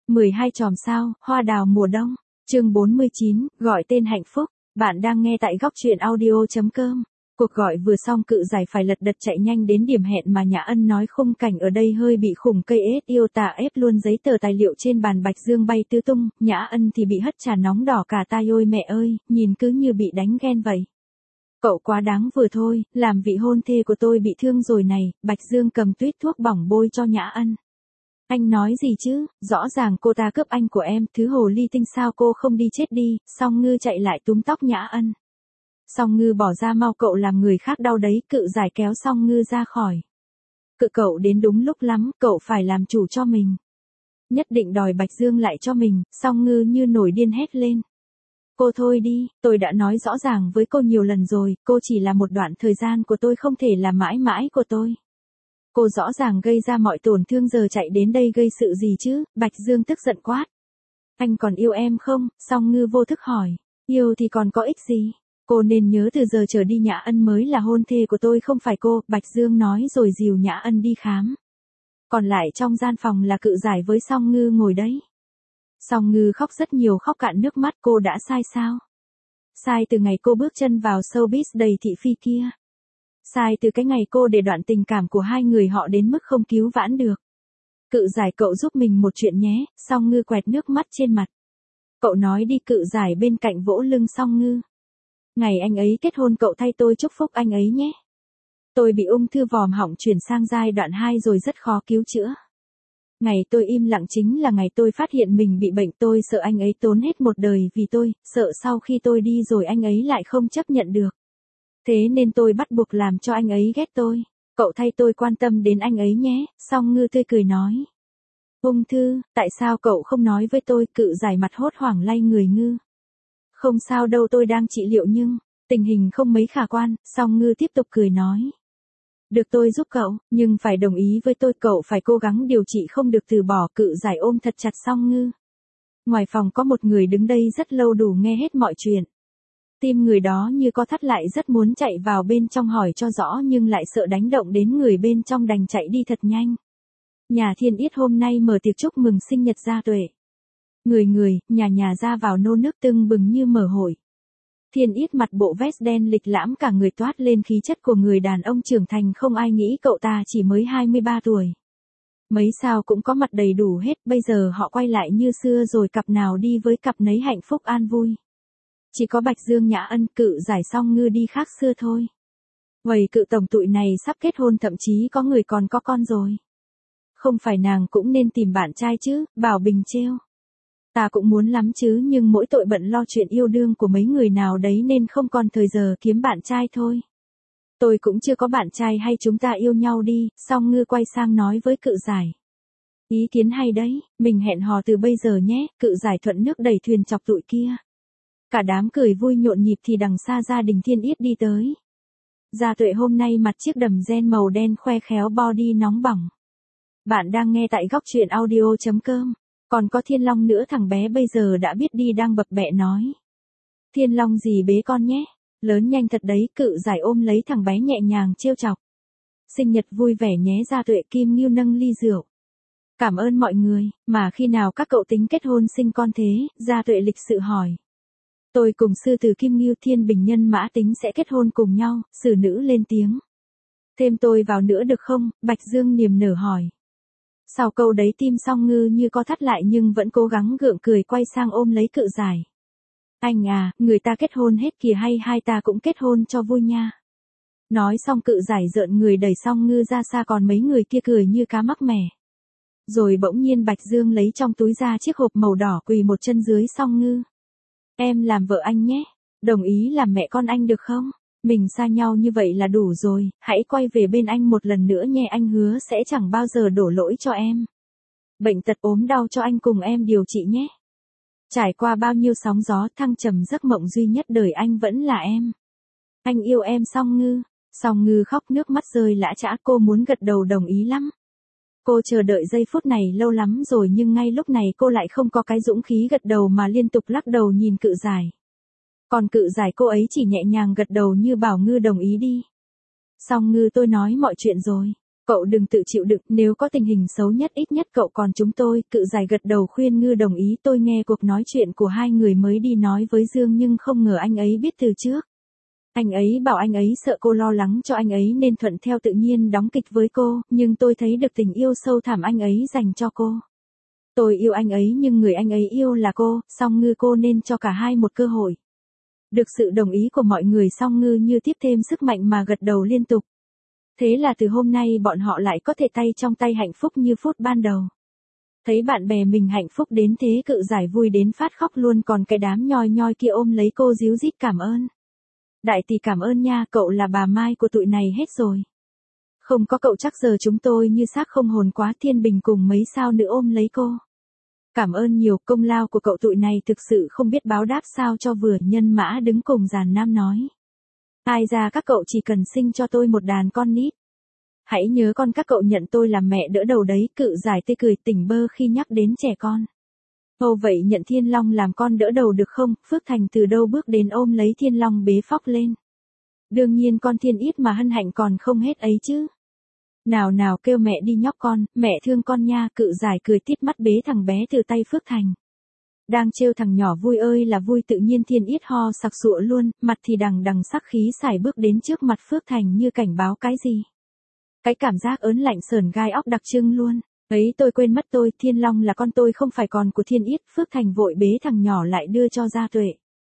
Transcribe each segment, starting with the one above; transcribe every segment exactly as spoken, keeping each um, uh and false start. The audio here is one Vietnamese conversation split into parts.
mười hai chòm sao, hoa đào mùa đông. Chương bốn mươi chín, gọi tên hạnh phúc. Bạn đang nghe tại góc truyện audio chấm com. Cuộc gọi vừa xong Cự Giải phải lật đật chạy nhanh đến điểm hẹn mà Nhã Ân nói khung cảnh ở đây hơi bị khủng, cây ết yêu tả ép luôn giấy tờ tài liệu trên bàn Bạch Dương bay tứ tung, Nhã Ân thì bị hất trà nóng đỏ cả tai, ôi mẹ ơi, nhìn cứ như bị đánh ghen vậy. Cậu quá đáng vừa thôi, làm vị hôn thê của tôi bị thương rồi này. Bạch Dương cầm tuýt thuốc bỏng bôi cho Nhã Ân. Anh nói gì chứ, rõ ràng cô ta cướp anh của em, thứ hồ ly tinh, sao cô không đi chết đi. Song Ngư chạy lại túm tóc Nhã Ân. Song Ngư bỏ ra, mau cậu làm người khác đau đấy. Cự Giải kéo Song Ngư ra khỏi. Cự cậu đến đúng lúc lắm, cậu phải làm chủ cho mình. Nhất định đòi Bạch Dương lại cho mình. Song Ngư như nổi điên hét lên. Cô thôi đi, tôi đã nói rõ ràng với cô nhiều lần rồi, cô chỉ là một đoạn thời gian của tôi, không thể là mãi mãi của tôi. Cô rõ ràng gây ra mọi tổn thương, giờ chạy đến đây gây sự gì chứ? Bạch Dương tức giận quát. Anh còn yêu em không? Song Ngư vô thức hỏi. Yêu thì còn có ích gì? Cô nên nhớ từ giờ trở đi Nhã Ân mới là hôn thê của tôi, không phải cô. Bạch Dương nói rồi dìu Nhã Ân đi khám. Còn lại trong gian phòng là Cự Giải với Song Ngư ngồi đấy. Song Ngư khóc rất nhiều, khóc cạn nước mắt. Cô đã sai sao? Sai từ ngày cô bước chân vào showbiz đầy thị phi kia. Sai từ cái ngày cô để đoạn tình cảm của hai người họ đến mức không cứu vãn được. Cự Giải, cậu giúp mình một chuyện nhé. Song Ngư quẹt nước mắt trên mặt. Cậu nói đi. Cự Giải bên cạnh vỗ lưng Song Ngư. Ngày anh ấy kết hôn cậu thay tôi chúc phúc anh ấy nhé. Tôi bị ung thư vòm họng chuyển sang giai đoạn hai rồi, rất khó cứu chữa. Ngày tôi im lặng chính là ngày tôi phát hiện mình bị bệnh. Tôi sợ anh ấy tốn hết một đời vì tôi, sợ sau khi tôi đi rồi anh ấy lại không chấp nhận được. Thế nên tôi bắt buộc làm cho anh ấy ghét tôi. Cậu thay tôi quan tâm đến anh ấy nhé. Song Ngư tươi cười nói. Ung thư, tại sao cậu không nói với tôi? Cự Giải mặt hốt hoảng lay người Ngư. Không sao đâu, tôi đang trị liệu nhưng tình hình không mấy khả quan. Song Ngư tiếp tục cười nói. Được, tôi giúp cậu, nhưng phải đồng ý với tôi, cậu phải cố gắng điều trị, không được từ bỏ. Cự Giải ôm thật chặt Song Ngư. Ngoài phòng có một người đứng đây rất lâu, đủ nghe hết mọi chuyện. Tim người đó như co thắt lại, rất muốn chạy vào bên trong hỏi cho rõ nhưng lại sợ đánh động đến người bên trong, đành chạy đi thật nhanh. Nhà Thiên Yết hôm nay mở tiệc chúc mừng sinh nhật Gia Tuệ. Người người, nhà nhà ra vào nô nức tưng bừng như mở hội. Thiên Yết mặt bộ vest đen lịch lãm, cả người toát lên khí chất của người đàn ông trưởng thành, không ai nghĩ cậu ta chỉ mới hai mươi ba tuổi. Mấy sao cũng có mặt đầy đủ hết, bây giờ họ quay lại như xưa rồi, cặp nào đi với cặp nấy hạnh phúc an vui. Chỉ có Bạch Dương, Nhã Ân, Cự Giải, Song Ngư đi khác xưa thôi. Vậy Cự tổng tụi này sắp kết hôn, thậm chí có người còn có con rồi. Không phải nàng cũng nên tìm bạn trai chứ? Bảo Bình trêu. Ta cũng muốn lắm chứ, nhưng mỗi tội bận lo chuyện yêu đương của mấy người nào đấy nên không còn thời giờ kiếm bạn trai thôi. Tôi cũng chưa có bạn trai, hay chúng ta yêu nhau đi. Song Ngư quay sang nói với Cự Giải. Ý kiến hay đấy, mình hẹn hò từ bây giờ nhé. Cự Giải thuận nước đẩy thuyền chọc tụi kia. Cả đám cười vui nhộn nhịp thì đằng xa gia đình Thiên Yết đi tới. Gia Tuệ hôm nay mặc chiếc đầm ren màu đen khoe khéo body nóng bỏng. Bạn đang nghe tại góc truyện audio chấm com. Còn có Thiên Long nữa, thằng bé bây giờ đã biết đi đang bập bẹ nói. Thiên Long gì bế con nhé, lớn nhanh thật đấy. Cự Giải ôm lấy thằng bé nhẹ nhàng trêu chọc. Sinh nhật vui vẻ nhé Gia Tuệ. Kim Ngưu nâng ly rượu. Cảm ơn mọi người, mà khi nào các cậu tính kết hôn sinh con thế? Gia Tuệ lịch sự hỏi. Tôi cùng sư tử Kim Ngưu Thiên Bình Nhân Mã tính sẽ kết hôn cùng nhau. Sử nữ lên tiếng. Thêm tôi vào nữa được không? Bạch Dương niềm nở hỏi. Sau câu đấy tim Song Ngư như co thắt lại nhưng vẫn cố gắng gượng cười, quay sang ôm lấy Cự Giải. Anh à, người ta kết hôn hết kìa, hay hai ta cũng kết hôn cho vui nha. Nói xong Cự Giải rợn người đẩy Song Ngư ra xa, còn mấy người kia cười như cá mắc mẻ. Rồi bỗng nhiên Bạch Dương lấy trong túi ra chiếc hộp màu đỏ, quỳ một chân dưới Song Ngư. Em làm vợ anh nhé, đồng ý làm mẹ con anh được không? Mình xa nhau như vậy là đủ rồi, hãy quay về bên anh một lần nữa nhé, anh hứa sẽ chẳng bao giờ đổ lỗi cho em. Bệnh tật ốm đau cho anh cùng em điều trị nhé. Trải qua bao nhiêu sóng gió thăng trầm, giấc mộng duy nhất đời anh vẫn là em. Anh yêu em Song Ngư. Song Ngư khóc nước mắt rơi lã chã, cô muốn gật đầu đồng ý lắm. Cô chờ đợi giây phút này lâu lắm rồi, nhưng ngay lúc này cô lại không có cái dũng khí gật đầu mà liên tục lắc đầu nhìn Cự Giải. Còn Cự Giải cô ấy chỉ nhẹ nhàng gật đầu như bảo Ngư đồng ý đi. Song Ngư, tôi nói mọi chuyện rồi. Cậu đừng tự chịu đựng, nếu có tình hình xấu nhất ít nhất cậu còn chúng tôi. Cự giải gật đầu khuyên ngư đồng ý. Tôi nghe cuộc nói chuyện của hai người mới đi nói với Dương nhưng không ngờ anh ấy biết từ trước. Anh ấy bảo anh ấy sợ cô lo lắng cho anh ấy nên thuận theo tự nhiên đóng kịch với cô, nhưng tôi thấy được tình yêu sâu thẳm anh ấy dành cho cô. Tôi yêu anh ấy nhưng người anh ấy yêu là cô, song ngư cô nên cho cả hai một cơ hội. Được sự đồng ý của mọi người song ngư như tiếp thêm sức mạnh mà gật đầu liên tục. Thế là từ hôm nay bọn họ lại có thể tay trong tay hạnh phúc như phút ban đầu. Thấy bạn bè mình hạnh phúc đến thế cự giải vui đến phát khóc luôn, còn cái đám nhoi nhoi kia ôm lấy cô díu dít cảm ơn. Đại tỷ cảm ơn nha, cậu là bà Mai của tụi này hết rồi. Không có cậu chắc giờ chúng tôi như xác không hồn quá. Thiên Bình cùng mấy sao nữa ôm lấy cô. Cảm ơn nhiều, công lao của cậu tụi này thực sự không biết báo đáp sao cho vừa. Nhân Mã đứng cùng giàn nam nói. Ai ra các cậu chỉ cần sinh cho tôi một đàn con nít. Hãy nhớ con các cậu nhận tôi làm mẹ đỡ đầu đấy. Cự giải tê cười tỉnh bơ khi nhắc đến trẻ con. Ồ vậy nhận Thiên Long làm con đỡ đầu được không? Phước Thành từ đâu bước đến ôm lấy Thiên Long bế phóc lên. Đương nhiên con Thiên Yết mà hân hạnh còn không hết ấy chứ. Nào nào kêu mẹ đi nhóc con, mẹ thương con nha. Cự giải cười tít mắt bế thằng bé từ tay Phước Thành. Đang trêu thằng nhỏ vui ơi là vui, tự nhiên Thiên Yết ho sặc sụa luôn, mặt thì đằng đằng sắc khí sải bước đến trước mặt Phước Thành như cảnh báo cái gì. Cái cảm giác ớn lạnh sởn gai óc đặc trưng luôn. Ấy tôi quên mất tôi, Thiên Long là con tôi không phải con của Thiên Yết. Phước Thành vội bế thằng nhỏ lại đưa cho Gia Tuệ.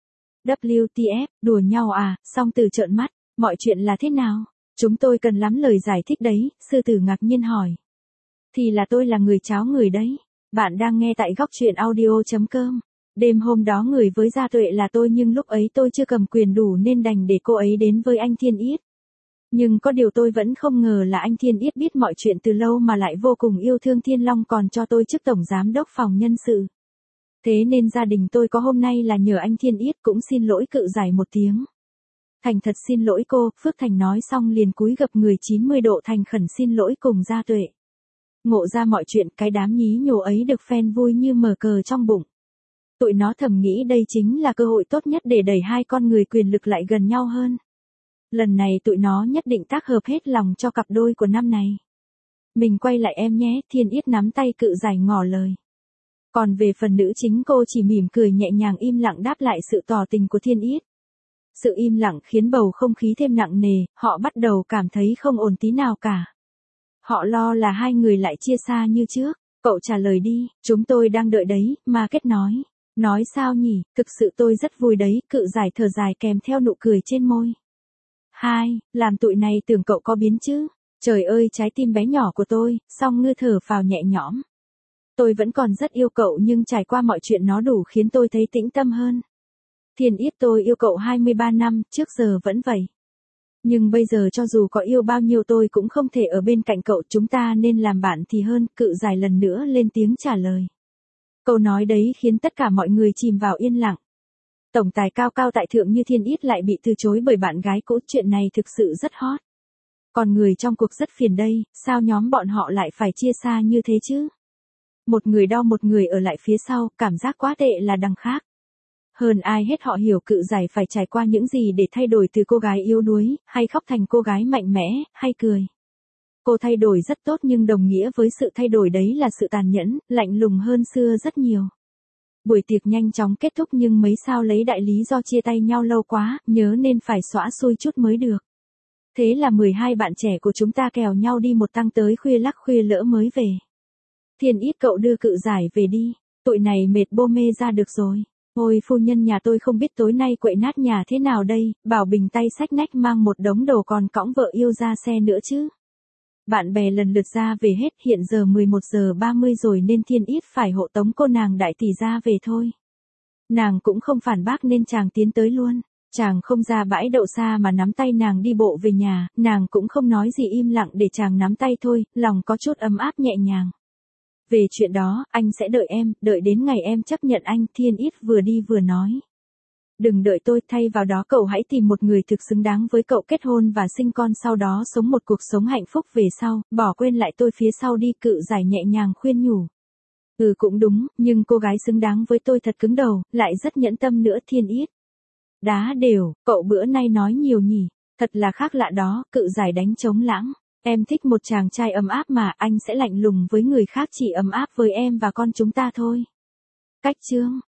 W T F, đùa nhau à? Song Từ trợn mắt, mọi chuyện là thế nào? Chúng tôi cần lắm lời giải thích đấy. Sư Tử ngạc nhiên hỏi. Thì là tôi là người cháo người đấy. Bạn đang nghe tại góc truyện audio chấm com. Đêm hôm đó người với Gia Tuệ là tôi nhưng lúc ấy tôi chưa cầm quyền đủ nên đành để cô ấy đến với anh Thiên Yết. Nhưng có điều tôi vẫn không ngờ là anh Thiên Yết biết mọi chuyện từ lâu mà lại vô cùng yêu thương Thiên Long còn cho tôi chức tổng giám đốc phòng nhân sự. Thế nên gia đình tôi có hôm nay là nhờ anh Thiên Yết, cũng xin lỗi cự giải một tiếng. Thành thật xin lỗi cô, Phước Thành nói xong liền cúi gập người chín mươi độ thành khẩn xin lỗi cùng Gia Tuệ. Ngộ ra mọi chuyện, cái đám nhí nhố ấy được fan vui như mở cờ trong bụng. Tụi nó thầm nghĩ đây chính là cơ hội tốt nhất để đẩy hai con người quyền lực lại gần nhau hơn. Lần này tụi nó nhất định tác hợp hết lòng cho cặp đôi của năm này. Mình quay lại em nhé, Thiên Yết nắm tay cự giải ngỏ lời. Còn về phần nữ chính cô chỉ mỉm cười nhẹ nhàng im lặng đáp lại sự tỏ tình của Thiên Yết. Sự im lặng khiến bầu không khí thêm nặng nề, họ bắt đầu cảm thấy không ổn tí nào cả. Họ lo là hai người lại chia xa như trước. Cậu trả lời đi, chúng tôi đang đợi đấy, Ma Kết nói. Nói sao nhỉ, thực sự tôi rất vui đấy, cự giải thở dài kèm theo nụ cười trên môi. Hai, làm tụi này tưởng cậu có biến chứ. Trời ơi trái tim bé nhỏ của tôi, song ngư thở phào nhẹ nhõm. Tôi vẫn còn rất yêu cậu nhưng trải qua mọi chuyện nó đủ khiến tôi thấy tĩnh tâm hơn. Thiên Yết tôi yêu cậu hai mươi ba năm, trước giờ vẫn vậy. Nhưng bây giờ cho dù có yêu bao nhiêu tôi cũng không thể ở bên cạnh cậu, chúng ta nên làm bạn thì hơn, cự giải lần nữa lên tiếng trả lời. Câu nói đấy khiến tất cả mọi người chìm vào yên lặng. Tổng tài cao cao tại thượng như Thiên Yết lại bị từ chối bởi bạn gái cũ, chuyện này thực sự rất hot. Còn người trong cuộc rất phiền đây, sao nhóm bọn họ lại phải chia xa như thế chứ? Một người đau một người ở lại phía sau, cảm giác quá tệ là đằng khác. Hơn ai hết họ hiểu cự giải phải trải qua những gì để thay đổi từ cô gái yếu đuối, hay khóc thành cô gái mạnh mẽ, hay cười. Cô thay đổi rất tốt nhưng đồng nghĩa với sự thay đổi đấy là sự tàn nhẫn, lạnh lùng hơn xưa rất nhiều. Buổi tiệc nhanh chóng kết thúc nhưng mấy sao lấy đại lý do chia tay nhau lâu quá, nhớ nên phải xóa xui chút mới được. Thế là mười hai bạn trẻ của chúng ta kèo nhau đi một tăng tới khuya lắc khuya lỡ mới về. Thiên Yết cậu đưa cự giải về đi, tụi này mệt bô mê ra được rồi. Ôi phu nhân nhà tôi không biết tối nay quậy nát nhà thế nào đây, Bảo Bình tay xách nách mang một đống đồ còn cõng vợ yêu ra xe nữa chứ. Bạn bè lần lượt ra về hết, hiện giờ mười một giờ ba mươi rồi nên Thiên Yết phải hộ tống cô nàng đại tỷ ra về thôi. Nàng cũng không phản bác nên chàng tiến tới luôn. Chàng không ra bãi đậu xa mà nắm tay nàng đi bộ về nhà, nàng cũng không nói gì im lặng để chàng nắm tay thôi, lòng có chút ấm áp nhẹ nhàng. Về chuyện đó, anh sẽ đợi em, đợi đến ngày em chấp nhận anh, Thiên Yết vừa đi vừa nói. Đừng đợi tôi, thay vào đó cậu hãy tìm một người thực xứng đáng với cậu, kết hôn và sinh con, sau đó sống một cuộc sống hạnh phúc về sau, bỏ quên lại tôi phía sau đi, cự giải nhẹ nhàng khuyên nhủ. Ừ cũng đúng, nhưng cô gái xứng đáng với tôi thật cứng đầu, lại rất nhẫn tâm nữa, Thiên Yết. Đá đều, cậu bữa nay nói nhiều nhỉ, thật là khác lạ đó, cự giải đánh trống lãng. Em thích một chàng trai ấm áp mà anh sẽ lạnh lùng với người khác chỉ ấm áp với em và con chúng ta thôi. Cách chương